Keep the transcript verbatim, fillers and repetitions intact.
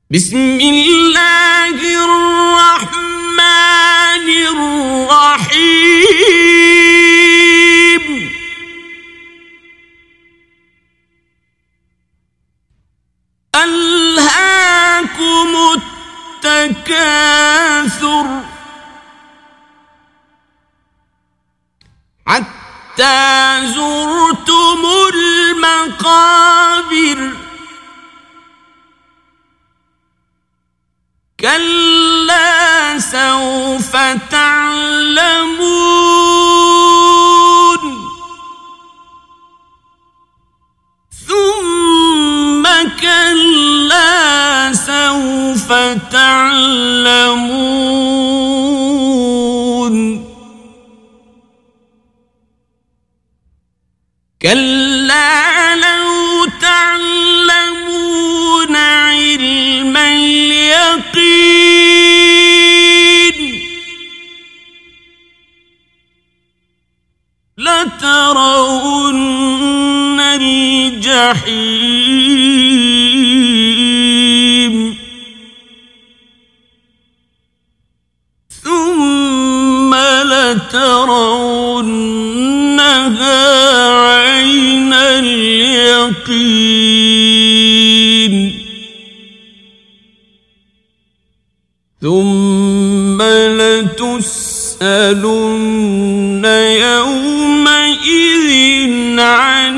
بسم الله الرحمن الرحيم ألهاكم التكاثر حتى زرتم المقابر كلا سوف تعلمون ثم كلا سوف تعلمون كلا لو تعلمون علم اليقين لترون الجحيم ثم لترونها عين اليقين ثم لتسألن يومئذ عن